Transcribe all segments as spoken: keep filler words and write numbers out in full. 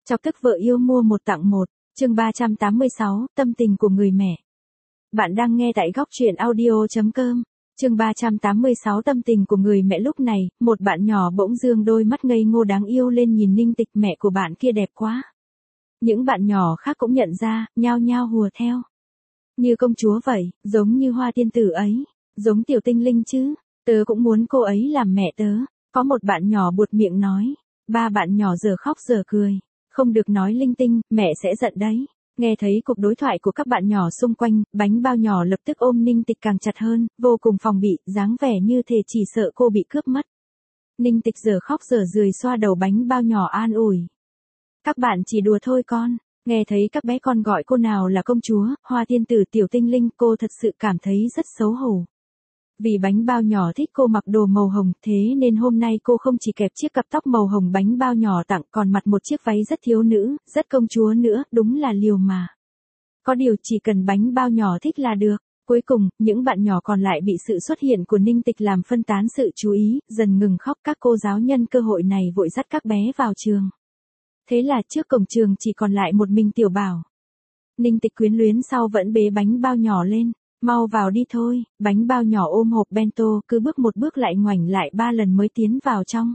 Chọc tức vợ yêu mua một tặng một, chương ba trăm tám mươi sáu, tâm tình của người mẹ. Bạn đang nghe tại góc truyện audio chấm com, chương ba trăm tám mươi sáu tâm tình của người mẹ. Lúc này, một bạn nhỏ bỗng dương đôi mắt ngây ngô đáng yêu lên nhìn Ninh Tịch, mẹ của bạn kia đẹp quá. Những bạn nhỏ khác cũng nhận ra, nhao nhao hùa theo. Như công chúa vậy, giống như hoa tiên tử ấy, giống tiểu tinh linh chứ, tớ cũng muốn cô ấy làm mẹ tớ. Có một bạn nhỏ buột miệng nói, ba bạn nhỏ giờ khóc giờ cười. Không được nói linh tinh, mẹ sẽ giận đấy. Nghe thấy cuộc đối thoại của các bạn nhỏ xung quanh, bánh bao nhỏ lập tức ôm Ninh Tịch càng chặt hơn, vô cùng phòng bị, dáng vẻ như thể chỉ sợ cô bị cướp mất. Ninh Tịch giờ khóc giờ rười xoa đầu bánh bao nhỏ an ủi. Các bạn chỉ đùa thôi con. Nghe thấy các bé con gọi cô nào là công chúa, hoa tiên tử, tiểu tinh linh, cô thật sự cảm thấy rất xấu hổ. Vì bánh bao nhỏ thích cô mặc đồ màu hồng, thế nên hôm nay cô không chỉ kẹp chiếc cặp tóc màu hồng bánh bao nhỏ tặng, còn mặc một chiếc váy rất thiếu nữ, rất công chúa nữa, đúng là liều mà. Có điều chỉ cần bánh bao nhỏ thích là được. Cuối cùng, những bạn nhỏ còn lại bị sự xuất hiện của Ninh Tịch làm phân tán sự chú ý, dần ngừng khóc. Các cô giáo nhân cơ hội này vội dắt các bé vào trường. Thế là trước cổng trường chỉ còn lại một mình Tiểu Bảo. Ninh Tịch quyến luyến sau vẫn bế bánh bao nhỏ lên. Mau vào đi thôi, bánh bao nhỏ ôm hộp bento, cứ bước một bước lại ngoảnh lại ba lần mới tiến vào trong.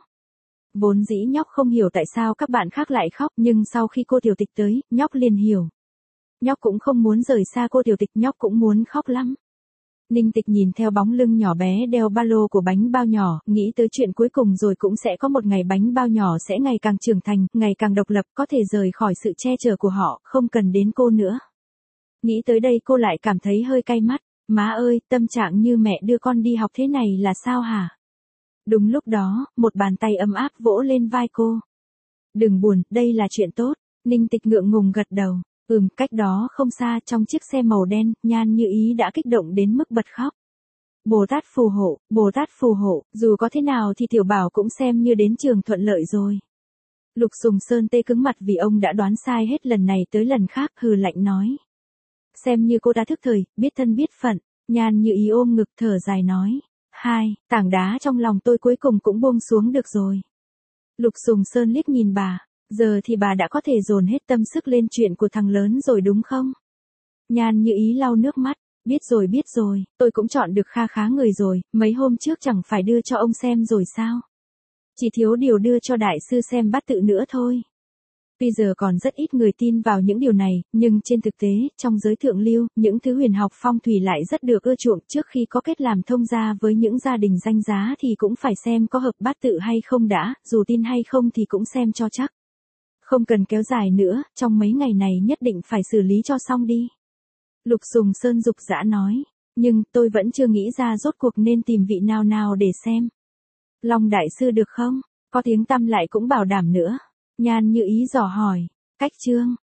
Vốn dĩ nhóc không hiểu tại sao các bạn khác lại khóc, nhưng sau khi cô Tiểu Tịch tới, nhóc liền hiểu. Nhóc cũng không muốn rời xa cô Tiểu Tịch, nhóc cũng muốn khóc lắm. Ninh Tịch nhìn theo bóng lưng nhỏ bé đeo ba lô của bánh bao nhỏ, nghĩ tới chuyện cuối cùng rồi cũng sẽ có một ngày bánh bao nhỏ sẽ ngày càng trưởng thành, ngày càng độc lập, có thể rời khỏi sự che chở của họ, không cần đến cô nữa. Nghĩ tới đây cô lại cảm thấy hơi cay mắt. Má ơi, tâm trạng như mẹ đưa con đi học thế này là sao hả? Đúng lúc đó, một bàn tay ấm áp vỗ lên vai cô. Đừng buồn, đây là chuyện tốt. Ninh Tịch ngượng ngùng gật đầu. Ừm, cách đó không xa trong chiếc xe màu đen, Nhan Như Ý đã kích động đến mức bật khóc. Bồ Tát phù hộ, Bồ Tát phù hộ, dù có thế nào thì Tiểu Bảo cũng xem như đến trường thuận lợi rồi. Lục Sùng Sơn tê cứng mặt vì ông đã đoán sai hết lần này tới lần khác, hừ lạnh nói. Xem như cô đã thức thời, biết thân biết phận. Nhan Như Ý ôm ngực thở dài nói. Hai, tảng đá trong lòng tôi cuối cùng cũng buông xuống được rồi. Lục Sùng Sơn liếc nhìn bà. Giờ thì bà đã có thể dồn hết tâm sức lên chuyện của thằng lớn rồi đúng không? Nhan Như Ý lau nước mắt. Biết rồi biết rồi, tôi cũng chọn được kha khá người rồi, mấy hôm trước chẳng phải đưa cho ông xem rồi sao? Chỉ thiếu điều đưa cho đại sư xem bát tự nữa thôi. Bây giờ còn rất ít người tin vào những điều này, nhưng trên thực tế, trong giới thượng lưu, những thứ huyền học phong thủy lại rất được ưa chuộng. Trước khi có kết làm thông gia với những gia đình danh giá thì cũng phải xem có hợp bát tự hay không đã, dù tin hay không thì cũng xem cho chắc. Không cần kéo dài nữa, trong mấy ngày này nhất định phải xử lý cho xong đi. Lục Sùng Sơn dục dã nói, nhưng tôi vẫn chưa nghĩ ra rốt cuộc nên tìm vị nào nào để xem. Long đại sư được không? Có tiếng tăm lại cũng bảo đảm nữa. Nhan Như Ý dò hỏi, cách chương,